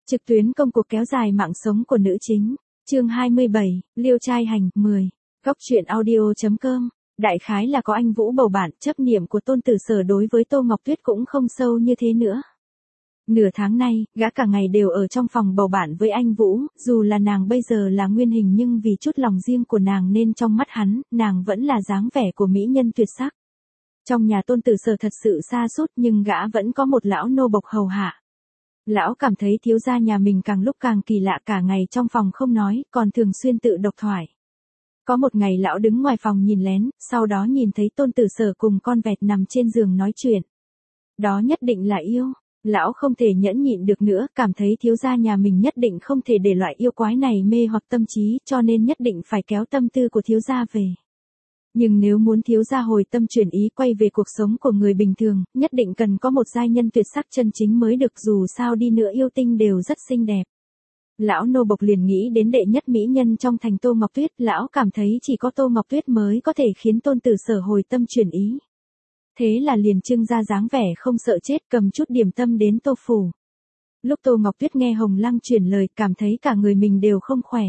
Trực tuyến công cuộc kéo dài mạng sống của nữ chính. Chương 27, Liêu trai hành, 10. Góc truyện audio.com. Đại khái là có anh Vũ bầu bạn, chấp niệm của Tôn Tử Sở đối với Tô Ngọc Tuyết cũng không sâu như thế nữa. Nửa tháng nay, gã cả ngày đều ở trong phòng bầu bạn với anh Vũ, dù là nàng bây giờ là nguyên hình nhưng vì chút lòng riêng của nàng nên trong mắt hắn, nàng vẫn là dáng vẻ của mỹ nhân tuyệt sắc. Trong nhà Tôn Tử Sở thật sự xa sút nhưng gã vẫn có một lão nô bộc hầu hạ. Lão cảm thấy thiếu gia nhà mình càng lúc càng kỳ lạ, cả ngày trong phòng không nói, còn thường xuyên tự độc thoại. Có một ngày lão đứng ngoài phòng nhìn lén, sau đó nhìn thấy Tôn Tử Sở cùng con vẹt nằm trên giường nói chuyện. Đó nhất định là yêu. Lão không thể nhẫn nhịn được nữa, cảm thấy thiếu gia nhà mình nhất định không thể để loại yêu quái này mê hoặc tâm trí, cho nên nhất định phải kéo tâm tư của thiếu gia về. Nhưng nếu muốn thiếu gia hồi tâm chuyển ý quay về cuộc sống của người bình thường, nhất định cần có một giai nhân tuyệt sắc chân chính mới được, dù sao đi nữa yêu tinh đều rất xinh đẹp. Lão nô bộc liền nghĩ đến đệ nhất mỹ nhân trong thành Tô Ngọc Tuyết, lão cảm thấy chỉ có Tô Ngọc Tuyết mới có thể khiến Tôn Tử Sở hồi tâm chuyển ý. Thế là liền trưng ra dáng vẻ không sợ chết, cầm chút điểm tâm đến Tô phủ. Lúc Tô Ngọc Tuyết nghe Hồng Lăng truyền lời, cảm thấy cả người mình đều không khỏe.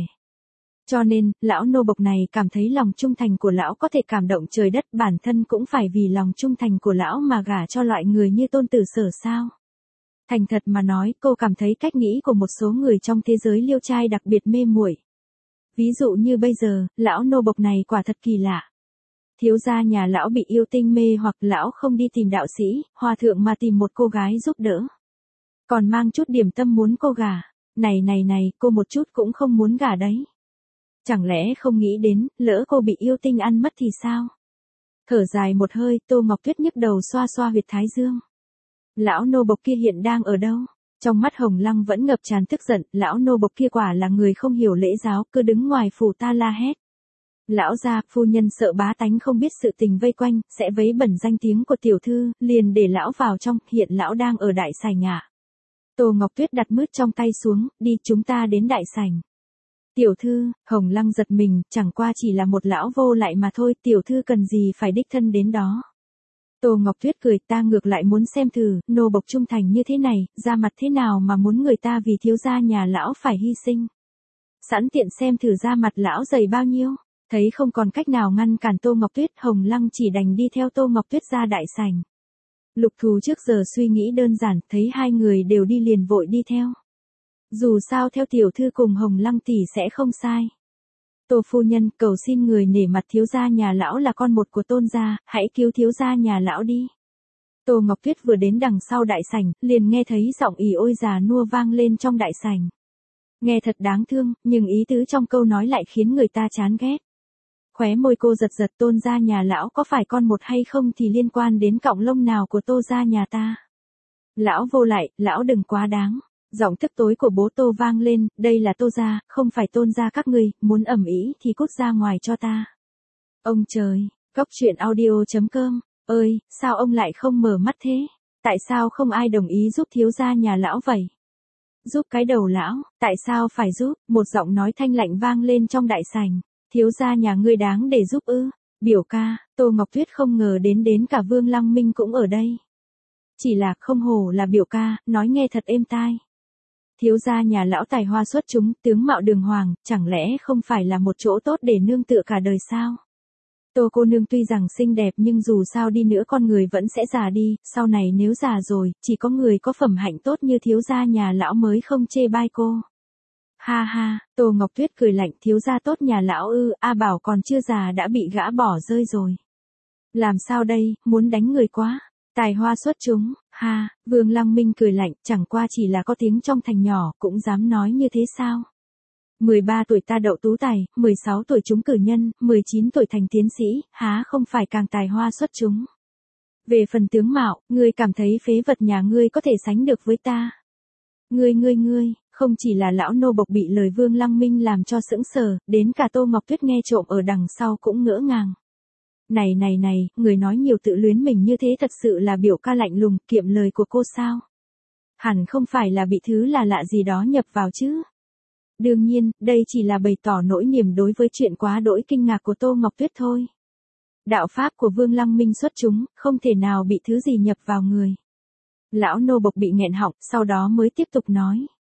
Cho nên, lão nô bộc này cảm thấy lòng trung thành của lão có thể cảm động trời đất, bản thân cũng phải vì lòng trung thành của lão mà gả cho loại người như Tôn Tử Sở sao. Thành thật mà nói, cô cảm thấy cách nghĩ của một số người trong thế giới liêu trai đặc biệt mê muội. Ví dụ như bây giờ, lão nô bộc này quả thật kỳ lạ. Thiếu gia nhà lão bị yêu tinh mê hoặc lão không đi tìm đạo sĩ, hòa thượng mà tìm một cô gái giúp đỡ. Còn mang chút điểm tâm muốn cô gả. Này, cô một chút cũng không muốn gả đấy. Chẳng lẽ không nghĩ đến, lỡ cô bị yêu tinh ăn mất thì sao? Thở dài một hơi, Tô Ngọc Tuyết nhức đầu xoa xoa huyệt thái dương. Lão nô bộc kia hiện đang ở đâu? Trong mắt Hồng Lăng vẫn ngập tràn tức giận, lão nô bộc kia quả là người không hiểu lễ giáo, cứ đứng ngoài phủ ta la hét. Lão gia, phu nhân sợ bá tánh không biết sự tình vây quanh, sẽ vấy bẩn danh tiếng của tiểu thư, liền để lão vào trong, hiện lão đang ở đại sảnh ạ. Tô Ngọc Tuyết đặt mứt trong tay xuống, đi chúng ta đến đại sảnh. Tiểu thư, Hồng Lăng giật mình, chẳng qua chỉ là một lão vô lại mà thôi, tiểu thư cần gì phải đích thân đến đó. Tô Ngọc Tuyết cười, ta ngược lại muốn xem thử, nô bộc trung thành như thế này, ra mặt thế nào mà muốn người ta vì thiếu gia nhà lão phải hy sinh. Sẵn tiện xem thử ra mặt lão dày bao nhiêu. Thấy không còn cách nào ngăn cản Tô Ngọc Tuyết, Hồng Lăng chỉ đành đi theo Tô Ngọc Tuyết ra đại sảnh. Lục Thù trước giờ suy nghĩ đơn giản, thấy hai người đều đi liền vội đi theo. Dù sao theo tiểu thư cùng Hồng Lăng tỷ sẽ không sai. Tô phu nhân, cầu xin người nể mặt thiếu gia nhà lão là con một của Tôn gia, hãy cứu thiếu gia nhà lão đi. Tô Ngọc Tuyết vừa đến đằng sau đại sảnh, liền nghe thấy giọng ỉ ôi già nua vang lên trong đại sảnh. Nghe thật đáng thương, nhưng ý tứ trong câu nói lại khiến người ta chán ghét. Khóe môi cô giật giật, Tôn gia nhà lão có phải con một hay không thì liên quan đến cọng lông nào của Tô gia nhà ta. Lão vô lại, lão đừng quá đáng. Giọng tức tối của bố Tô vang lên, đây là Tô gia, không phải Tôn gia các ngươi, muốn ầm ĩ thì cút ra ngoài cho ta. Ông trời, góc truyện audio.com, ơi, sao ông lại không mở mắt thế? Tại sao không ai đồng ý giúp thiếu gia nhà lão vậy? Giúp cái đầu lão, tại sao phải giúp? Một giọng nói thanh lạnh vang lên trong đại sảnh. Thiếu gia nhà ngươi đáng để giúp ư? Biểu ca, Tô Ngọc Tuyết không ngờ đến cả Vương Lăng Minh cũng ở đây. Chỉ là không hổ là biểu ca, nói nghe thật êm tai. Thiếu gia nhà lão tài hoa xuất chúng, tướng mạo đường hoàng, chẳng lẽ không phải là một chỗ tốt để nương tựa cả đời sao? Tô cô nương tuy rằng xinh đẹp nhưng dù sao đi nữa con người vẫn sẽ già đi, sau này nếu già rồi, chỉ có người có phẩm hạnh tốt như thiếu gia nhà lão mới không chê bai cô. Ha ha, Tô Ngọc Tuyết cười lạnh, thiếu gia tốt nhà lão ư, A Bảo còn chưa già đã bị gã bỏ rơi rồi. Làm sao đây, muốn đánh người quá. Tài hoa xuất chúng, ha, Vương Lăng Minh cười lạnh, chẳng qua chỉ là có tiếng trong thành nhỏ, cũng dám nói như thế sao? 13 tuổi ta đậu tú tài, 16 tuổi trúng cử nhân, 19 tuổi thành tiến sĩ, há không phải càng tài hoa xuất chúng. Về phần tướng mạo, ngươi cảm thấy phế vật nhà ngươi có thể sánh được với ta. Ngươi, không chỉ là lão nô bộc bị lời Vương Lăng Minh làm cho sững sờ, đến cả Tô Ngọc Tuyết nghe trộm ở đằng sau cũng ngỡ ngàng. Này, người nói nhiều tự luyến mình như thế thật sự là biểu ca lạnh lùng, kiệm lời của cô sao? Hẳn không phải là bị thứ là lạ gì đó nhập vào chứ? Đương nhiên, đây chỉ là bày tỏ nỗi niềm đối với chuyện quá đỗi kinh ngạc của Tô Ngọc Tuyết thôi. Đạo pháp của Vương Lăng Minh xuất chúng, không thể nào bị thứ gì nhập vào người. Lão nô bộc bị nghẹn họng, sau đó mới tiếp tục nói.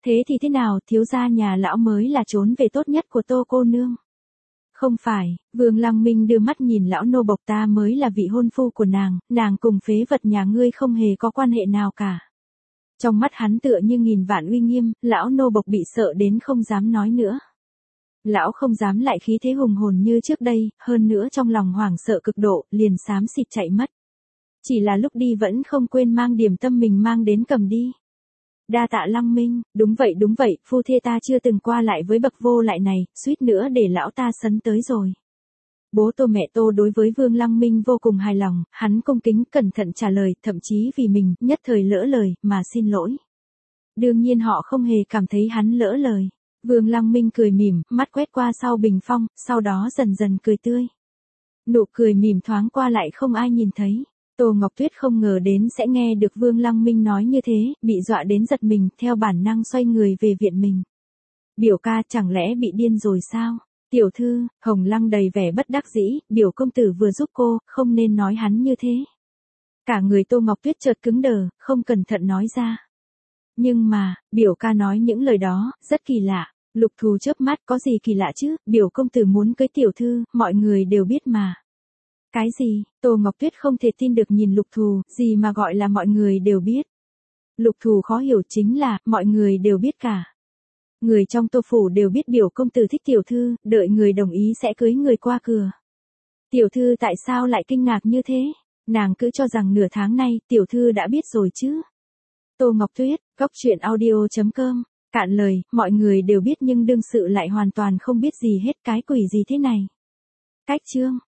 Thế thì thế nào, thiếu gia nhà lão mới là trốn về tốt nhất của Tô cô nương. Không phải, Vương Lăng Minh đưa mắt nhìn lão nô bộc, ta mới là vị hôn phu của nàng cùng phế vật nhà ngươi không hề có quan hệ nào cả. Trong mắt hắn tựa như nghìn vạn uy nghiêm, lão nô bộc bị sợ đến không dám nói nữa. Lão không dám lại khí thế hùng hồn như trước đây, hơn nữa trong lòng hoảng sợ cực độ, liền xám xịt chạy mất. Chỉ là lúc đi vẫn không quên mang điểm tâm mình mang đến cầm đi. Đa tạ Lăng Minh, đúng vậy, phu thê ta chưa từng qua lại với bậc vô lại này, suýt nữa để lão ta sấn tới rồi. Bố Tô mẹ Tô đối với Vương Lăng Minh vô cùng hài lòng, hắn cung kính cẩn thận trả lời, thậm chí vì mình, nhất thời lỡ lời, mà xin lỗi. Đương nhiên họ không hề cảm thấy hắn lỡ lời. Vương Lăng Minh cười mỉm, mắt quét qua sau bình phong, sau đó dần dần cười tươi. Nụ cười mỉm thoáng qua lại không ai nhìn thấy. Tô Ngọc Tuyết không ngờ đến sẽ nghe được Vương Lăng Minh nói như thế, bị dọa đến giật mình, theo bản năng xoay người về viện mình. Biểu ca chẳng lẽ bị điên rồi sao? Tiểu thư, Hồng Lăng đầy vẻ bất đắc dĩ, biểu công tử vừa giúp cô, không nên nói hắn như thế. Cả người Tô Ngọc Tuyết chợt cứng đờ, không cẩn thận nói ra. Nhưng mà, biểu ca nói những lời đó, rất kỳ lạ. Lục Thù chớp mắt, có gì kỳ lạ chứ, biểu công tử muốn cưới tiểu thư, mọi người đều biết mà. Cái gì, Tô Ngọc Tuyết không thể tin được nhìn Lục Thù, gì mà gọi là mọi người đều biết. Lục Thù khó hiểu chính là, mọi người đều biết cả. Người trong Tô phủ đều biết biểu công tử thích tiểu thư, đợi người đồng ý sẽ cưới người qua cửa. Tiểu thư tại sao lại kinh ngạc như thế? Nàng cứ cho rằng nửa tháng nay, tiểu thư đã biết rồi chứ. Tô Ngọc Tuyết, góc truyện audio.com. Cạn lời, mọi người đều biết nhưng đương sự lại hoàn toàn không biết gì hết, cái quỷ gì thế này. Cách chương.